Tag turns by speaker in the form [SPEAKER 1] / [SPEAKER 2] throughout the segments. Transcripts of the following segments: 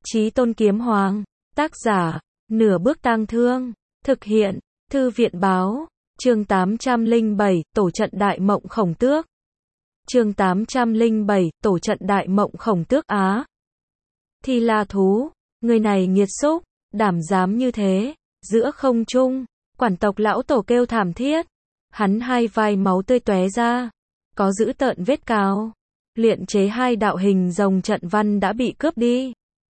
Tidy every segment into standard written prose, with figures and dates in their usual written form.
[SPEAKER 1] Chí Tôn Kiếm Hoàng, tác giả, Nửa Bước Tang Thương, thực hiện, Thư viện Báo, chương 807, Tổ trận Đại Mộng Khổng Tước. Chương 807, Tổ trận Đại Mộng Khổng Tước Á. Thì La Thú, người này nghiệt xúc, đảm dám như thế, giữa không trung, quản tộc lão tổ kêu thảm thiết. Hắn hai vai máu tươi tóe ra, có dữ tợn vết cào. Luyện chế hai đạo hình rồng trận văn đã bị cướp đi.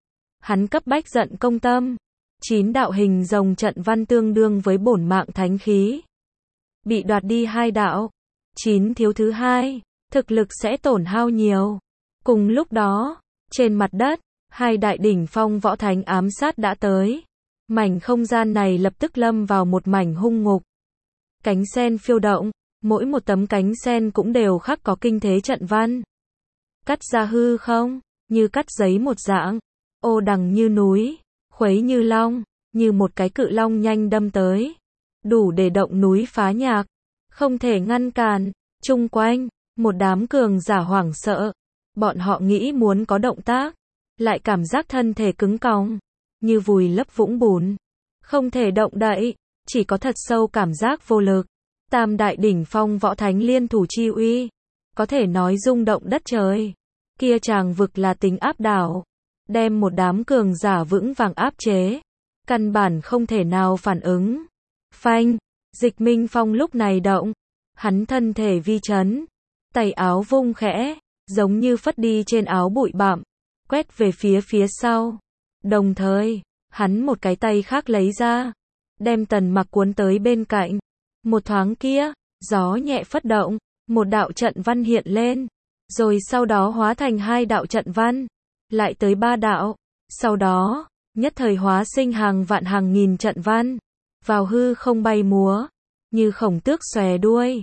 [SPEAKER 1] Hắn cấp bách giận công tâm. 9 đạo hình rồng trận văn tương đương với bổn mạng thánh khí. Bị đoạt đi 2 đạo. 9 thiếu thứ 2, thực lực sẽ tổn hao nhiều. Cùng lúc đó, trên mặt đất, 2 đại đỉnh phong võ thánh ám sát đã tới. Mảnh không gian này lập tức lâm vào một mảnh hung ngục. Cánh sen phiêu động, mỗi một tấm cánh sen cũng đều khắc có kinh thế trận văn. Cắt ra hư không, như cắt giấy một dạng, ô đằng như núi, khuấy như long, như một cái cự long nhanh đâm tới. Đủ để động núi phá nhạc, không thể ngăn cản. Chung quanh, một đám cường giả hoảng sợ. Bọn họ nghĩ muốn có động tác, lại cảm giác thân thể cứng còng, như vùi lấp vũng bùn. Không thể động đậy, chỉ có thật sâu cảm giác vô lực. Tam đại đỉnh phong võ thánh liên thủ chi uy, có thể nói rung động đất trời. Kia tràng vực là tính áp đảo, đem một đám cường giả vững vàng áp chế, căn bản không thể nào phản ứng. Phanh, Dịch Minh Phong lúc này động, hắn thân thể vi chấn, tay áo vung khẽ, giống như phất đi trên áo bụi bặm, quét về phía sau. Đồng thời, hắn một cái tay khác lấy ra, đem Tần Mặc cuốn tới bên cạnh. Một thoáng kia, gió nhẹ phất động, một đạo trận văn hiện lên, rồi sau đó hóa thành 2 đạo trận văn, lại tới 3 đạo, sau đó, nhất thời hóa sinh hàng vạn hàng nghìn trận văn, vào hư không bay múa, như khổng tước xòe đuôi.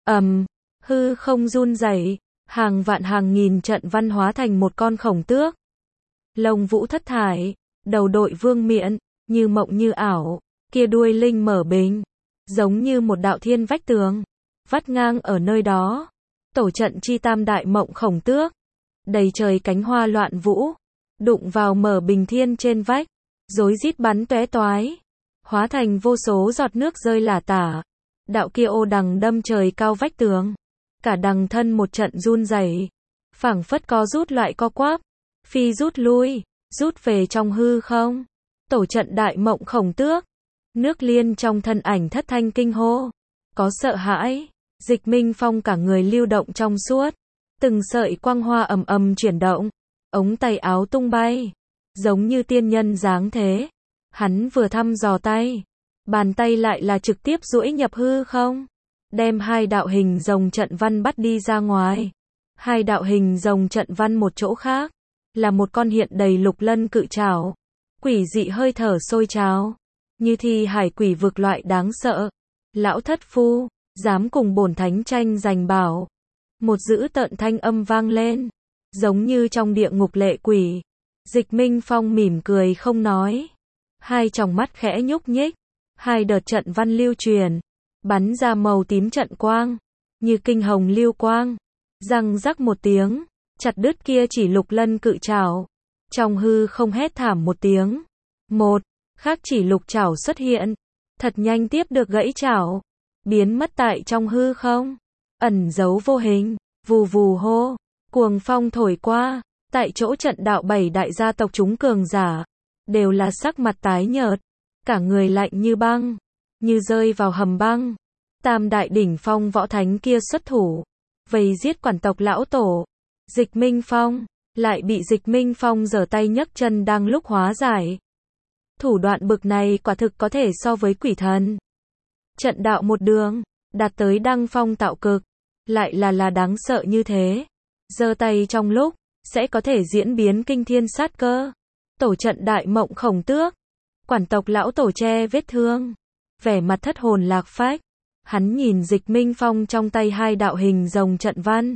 [SPEAKER 1] Hư không run rẩy, hàng vạn hàng nghìn trận văn hóa thành một con khổng tước. Lông vũ thất thải, đầu đội vương miện, như mộng như ảo, kia đuôi linh mở bình, giống như một đạo thiên vách tường, vắt ngang ở nơi đó. Tổ trận chi tam đại mộng khổng tước, đầy trời cánh hoa loạn vũ, đụng vào mở bình thiên trên vách, rối rít bắn tóe toái, hóa thành vô số giọt nước rơi lả tả. Đạo kia ô đằng đâm trời cao vách tường, cả đằng thân một trận run rẩy, phảng phất co rút lại co quắp, phi rút lui, rút về trong hư không. Tổ trận đại mộng khổng tước, nước liên trong thân ảnh thất thanh kinh hô, có sợ hãi. Dịch Minh Phong cả người lưu động trong suốt, từng sợi quang hoa ầm ầm chuyển động, ống tay áo tung bay, giống như tiên nhân dáng thế. Hắn vừa thăm dò tay, bàn tay lại là trực tiếp duỗi nhập hư không, đem 2 đạo hình rồng trận văn bắt đi ra ngoài. 2 đạo hình rồng trận văn một chỗ khác, là một con hiện đầy lục lân cự trảo, quỷ dị hơi thở sôi trào, như thi hải quỷ vực loại đáng sợ. Lão thất phu, dám cùng bổn thánh tranh giành bảo. Một dữ tợn thanh âm vang lên, giống như trong địa ngục lệ quỷ. Dịch Minh Phong mỉm cười không nói, 2 tròng mắt khẽ nhúc nhích, 2 đợt trận văn lưu truyền, bắn ra màu tím trận quang, như kinh hồng lưu quang, răng rắc một tiếng, chặt đứt kia chỉ lục lân cự trảo. Trong hư không hét thảm một tiếng, một khác chỉ lục trảo xuất hiện, thật nhanh tiếp được gãy trảo, biến mất tại trong hư không, ẩn giấu vô hình. Vù vù hô, cuồng phong thổi qua, tại chỗ trận đạo 7 đại gia tộc chúng cường giả, đều là sắc mặt tái nhợt, cả người lạnh như băng, như rơi vào hầm băng. Tam đại đỉnh phong võ thánh kia xuất thủ, vây giết quản tộc lão tổ. Dịch Minh Phong, lại bị Dịch Minh Phong giở tay nhấc chân đang lúc hóa giải. Thủ đoạn bực này quả thực có thể so với quỷ thần. Trận đạo một đường, đạt tới đăng phong tạo cực, lại là đáng sợ như thế. Giơ tay trong lúc, sẽ có thể diễn biến kinh thiên sát cơ. Tổ trận đại mộng khổng tước, quản tộc lão tổ che vết thương, vẻ mặt thất hồn lạc phách. Hắn nhìn Dịch Minh Phong trong tay 2 đạo hình rồng trận văn,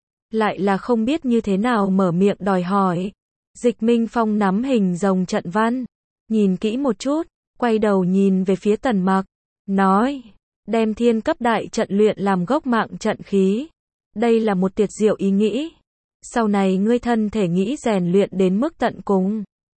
[SPEAKER 1] lại là không biết như thế nào mở miệng đòi hỏi. Dịch Minh Phong nắm hình rồng trận văn, nhìn kỹ một chút, quay đầu nhìn về phía Tần Mặc, nói, đem thiên cấp đại trận luyện làm gốc mạng trận khí. Đây là một tuyệt diệu ý nghĩ. Sau này ngươi thân thể nghĩ rèn luyện đến mức tận cùng,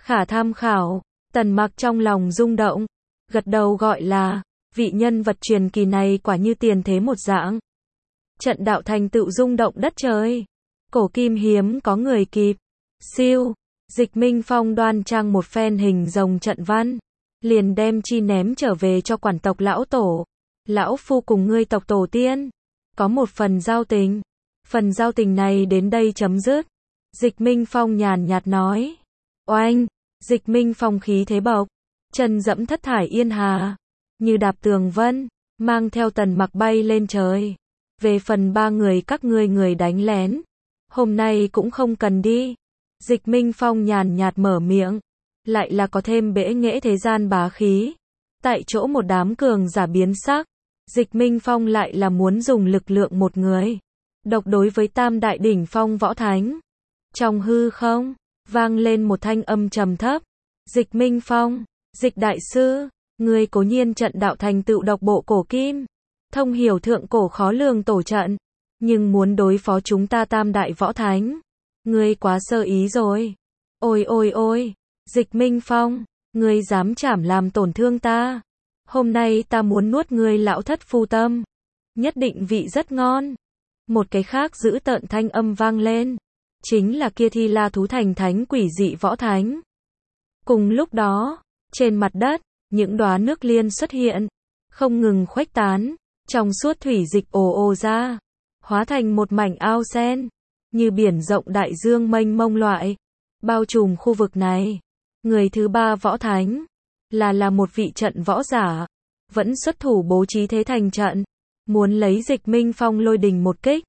[SPEAKER 1] Khả tham khảo. Tần Mặc trong lòng rung động, gật đầu gọi là, vị nhân vật truyền kỳ này quả như tiền thế một dạng. Trận đạo thành tựu rung động đất trời. Cổ kim hiếm có người kịp. Siêu. Dịch Minh Phong đoan trang một phen hình rồng trận văn, liền đem chi ném trở về cho quản tộc lão tổ. Lão phu cùng ngươi tộc tổ tiên có một phần giao tình. Phần giao tình này đến đây chấm dứt. Dịch Minh Phong nhàn nhạt nói. Oanh. Dịch Minh Phong khí thế bộc, chân dẫm thất thải yên hà, như đạp tường vân, mang theo Tần Mặc bay lên trời. Về phần ba người các ngươi người đánh lén, hôm nay cũng không cần đi. Dịch Minh Phong nhàn nhạt mở miệng, lại là có thêm bẽ nghễ thế gian bá khí. Tại chỗ một đám cường giả biến sắc, Dịch Minh Phong lại là muốn dùng lực lượng một người độc đối với tam đại đỉnh phong võ thánh. Trong hư không vang lên một thanh âm trầm thấp. Dịch Minh Phong, Dịch đại sư, ngươi cố nhiên trận đạo thành tựu độc bộ cổ kim, thông hiểu thượng cổ khó lường tổ trận, nhưng muốn đối phó chúng ta tam đại võ thánh, ngươi quá sơ ý rồi. Ôi ôi ôi, Dịch Minh Phong, ngươi dám chảm làm tổn thương ta. Hôm nay ta muốn nuốt ngươi lão thất phu tâm, nhất định vị rất ngon. Một cái khác dữ tợn thanh âm vang lên, chính là kia Thi La thú thành thánh quỷ dị võ thánh. Cùng lúc đó, trên mặt đất, những đóa nước liên xuất hiện, không ngừng khuếch tán, trong suốt thủy dịch ồ ồ ra, hóa thành một mảnh ao sen, như biển rộng đại dương mênh mông loại, bao trùm khu vực này. Người thứ ba võ thánh, là một vị trận võ giả, vẫn xuất thủ bố trí thế thành trận, muốn lấy Dịch Minh Phong lôi đình một kích.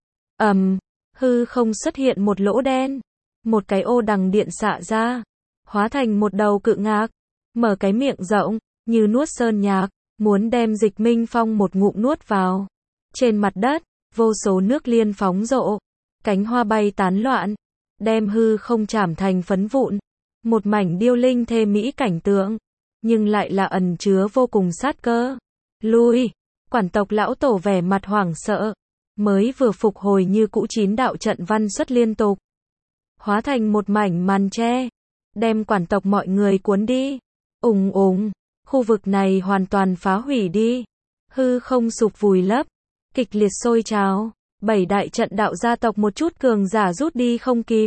[SPEAKER 1] Hư không xuất hiện một lỗ đen, một cái ô đằng điện xạ ra, hóa thành một đầu cự ngạc, mở cái miệng rộng, như nuốt sơn nhạc, muốn đem Dịch Minh Phong một ngụm nuốt vào. Trên mặt đất, vô số nước liên phóng rộ, cánh hoa bay tán loạn, đem hư không chảm thành phấn vụn. Một mảnh điêu linh thê mỹ cảnh tượng, nhưng lại là ẩn chứa vô cùng sát cơ. Lui, quản tộc lão tổ vẻ mặt hoảng sợ, mới vừa phục hồi như cũ chín đạo trận văn xuất liên tục, hóa thành một mảnh màn che, đem quản tộc mọi người cuốn đi. Ùng ùng, khu vực này hoàn toàn phá hủy đi, hư không sụp vùi lấp, kịch liệt sôi trào, 7 đại trận đạo gia tộc một chút cường giả rút đi không kịp,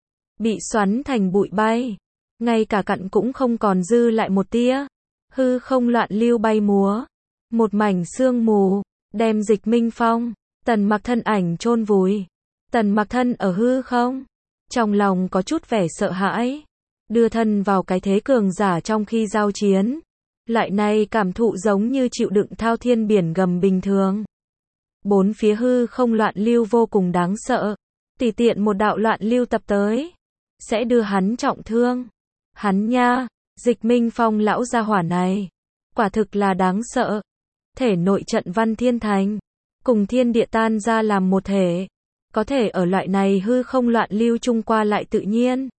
[SPEAKER 1] bị xoắn thành bụi bay, ngay cả cặn cũng không còn dư lại một tia. Hư không loạn lưu bay múa, một mảnh sương mù, đem Dịch Minh Phong, Tần Mặc thân ảnh chôn vùi. Tần Mặc thân ở hư không, trong lòng có chút vẻ sợ hãi, đưa thân vào cái thế cường giả trong khi giao chiến, lại này cảm thụ giống như chịu đựng thao thiên biển gầm bình thường. Bốn phía hư không loạn lưu vô cùng đáng sợ, tùy tiện một đạo loạn lưu tập tới, sẽ đưa hắn trọng thương. Hắn nha, Dịch Minh Phong lão gia hỏa này, quả thực là đáng sợ. Thể nội trận văn thiên thành, cùng thiên địa tan ra làm một thể, có thể ở loại này hư không loạn lưu chung qua lại tự nhiên.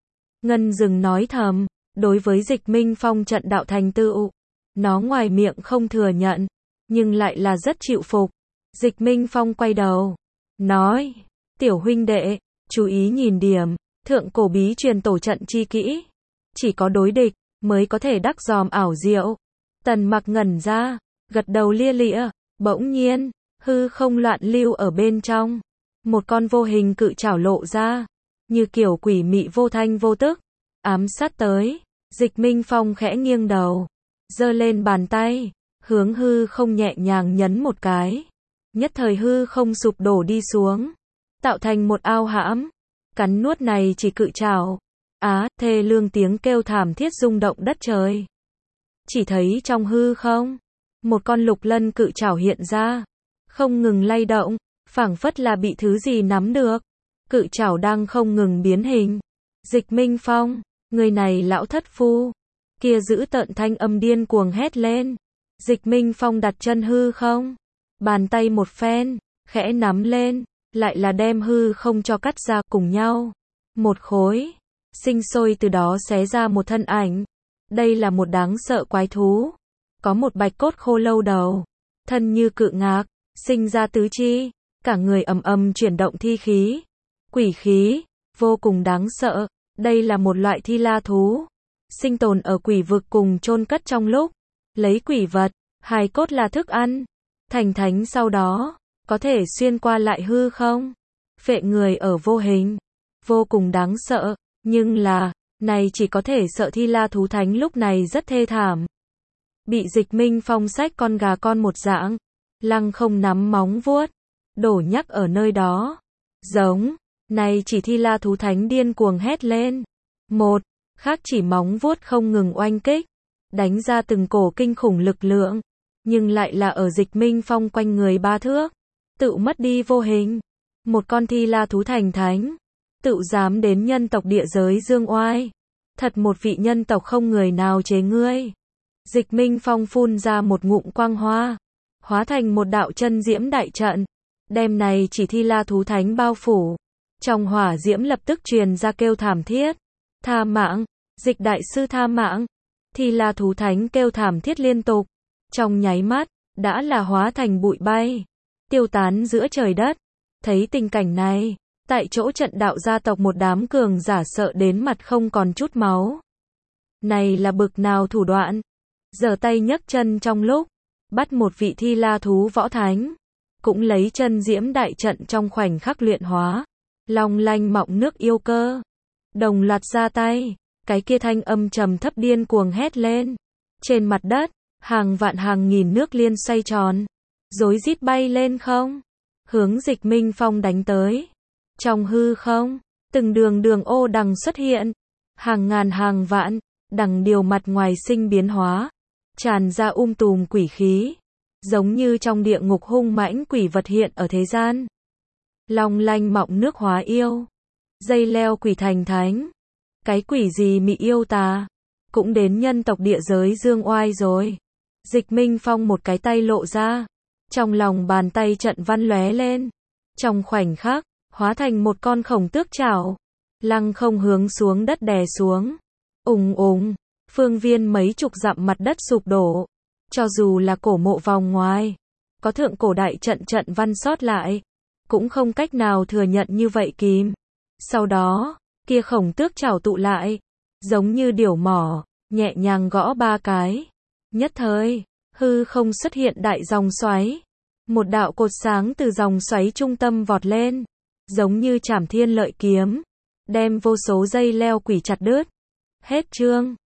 [SPEAKER 1] Ngân Dừng nói thầm, đối với Dịch Minh Phong trận đạo thành tựu, nó ngoài miệng không thừa nhận, nhưng lại là rất chịu phục. Dịch Minh Phong quay đầu, nói, tiểu huynh đệ, chú ý nhìn điểm, thượng cổ bí truyền tổ trận chi kỹ. Chỉ có đối địch, mới có thể đắc dòm ảo diệu. Tần Mặc ngẩn ra, gật đầu lia lịa, bỗng nhiên, hư không loạn lưu ở bên trong. Một con vô hình cự trảo lộ ra, như kiểu quỷ mị vô thanh vô tức, ám sát tới. Dịch Minh Phong khẽ nghiêng đầu, giơ lên bàn tay, hướng hư không nhẹ nhàng nhấn một cái. Nhất thời hư không sụp đổ đi xuống, tạo thành một ao hãm, cắn nuốt này chỉ cự trảo. Thê lương tiếng kêu thảm thiết rung động đất trời. Chỉ thấy trong hư không, một con lục lân cự trảo hiện ra, không ngừng lay động, phảng phất là bị thứ gì nắm được. Cự trảo đang không ngừng biến hình. Dịch Minh Phong, người này lão thất phu. Kia giữ tợn thanh âm điên cuồng hét lên. Dịch Minh Phong đặt chân hư không, bàn tay một phen, khẽ nắm lên, lại là đem hư không cho cắt ra cùng nhau. Một khối, sinh sôi từ đó xé ra một thân ảnh. Đây là một đáng sợ quái thú, có một bạch cốt khô lâu đầu, thân như cự ngạc, sinh ra tứ chi, cả người ầm ầm chuyển động thi khí, quỷ khí, vô cùng đáng sợ. Đây là một loại Thi La thú, sinh tồn ở quỷ vực cùng chôn cất trong lúc lấy quỷ vật, hài cốt là thức ăn. Thành thánh sau đó, có thể xuyên qua lại hư không? Phệ người ở vô hình, vô cùng đáng sợ, nhưng là, này chỉ có thể sợ Thi La thú thánh lúc này rất thê thảm. Bị Dịch Minh Phong xách con gà con một dạng, lăng không nắm móng vuốt, đổ nhắc ở nơi đó. Giống, này chỉ Thi La thú thánh điên cuồng hét lên. Một, khác chỉ móng vuốt không ngừng oanh kích, đánh ra từng cổ kinh khủng lực lượng, nhưng lại là ở Dịch Minh Phong quanh người 3 thước, tự mất đi vô hình. Một con Thi La thú thành thánh, tự dám đến nhân tộc địa giới dương oai. Thật một vị nhân tộc không người nào chế ngươi. Dịch Minh Phong phun ra một ngụm quang hoa, hóa thành một đạo chân diễm đại trận, đem này chỉ Thi La thú thánh bao phủ. Trong hỏa diễm lập tức truyền ra kêu thảm thiết. Tha mạng, Dịch đại sư tha mạng. Thi La thú thánh kêu thảm thiết liên tục, trong nháy mắt, đã là hóa thành bụi bay, tiêu tán giữa trời đất. Thấy tình cảnh này, tại chỗ trận đạo gia tộc một đám cường giả sợ đến mặt không còn chút máu. Này là bực nào thủ đoạn? Giở tay nhấc chân trong lúc, bắt một vị Thi La thú võ thánh, cũng lấy chân diễm đại trận trong khoảnh khắc luyện hóa, long lanh mọng nước yêu cơ. Đồng loạt ra tay, cái kia thanh âm trầm thấp điên cuồng hét lên. Trên mặt đất, hàng vạn hàng nghìn nước liên xoay tròn, rối rít bay lên không, hướng Dịch Minh Phong đánh tới. Trong hư không, từng đường đường ô đằng xuất hiện, hàng ngàn hàng vạn, đằng điều mặt ngoài sinh biến hóa, tràn ra tùm quỷ khí, giống như trong địa ngục hung mãnh quỷ vật hiện ở thế gian. Long lanh mọng nước hóa yêu, dây leo quỷ thành thánh. Cái quỷ gì mị yêu tà, cũng đến nhân tộc địa giới dương oai rồi. Dịch Minh Phong một cái tay lộ ra, trong lòng bàn tay trận văn lóe lên, trong khoảnh khắc, hóa thành một con khổng tước chảo, lăng không hướng xuống đất đè xuống. Ùng ùng, phương viên mấy chục dặm mặt đất sụp đổ. Cho dù là cổ mộ vòng ngoài, có thượng cổ đại trận trận văn sót lại, cũng không cách nào thừa nhận như vậy kìm. Sau đó, kia khổng tước chảo tụ lại, giống như điểu mỏ, nhẹ nhàng gõ 3 cái. Nhất thời, hư không xuất hiện đại dòng xoáy. Một đạo cột sáng từ dòng xoáy trung tâm vọt lên, giống như Trảm Thiên Lợi kiếm, đem vô số dây leo quỷ chặt đứt. Hết chương.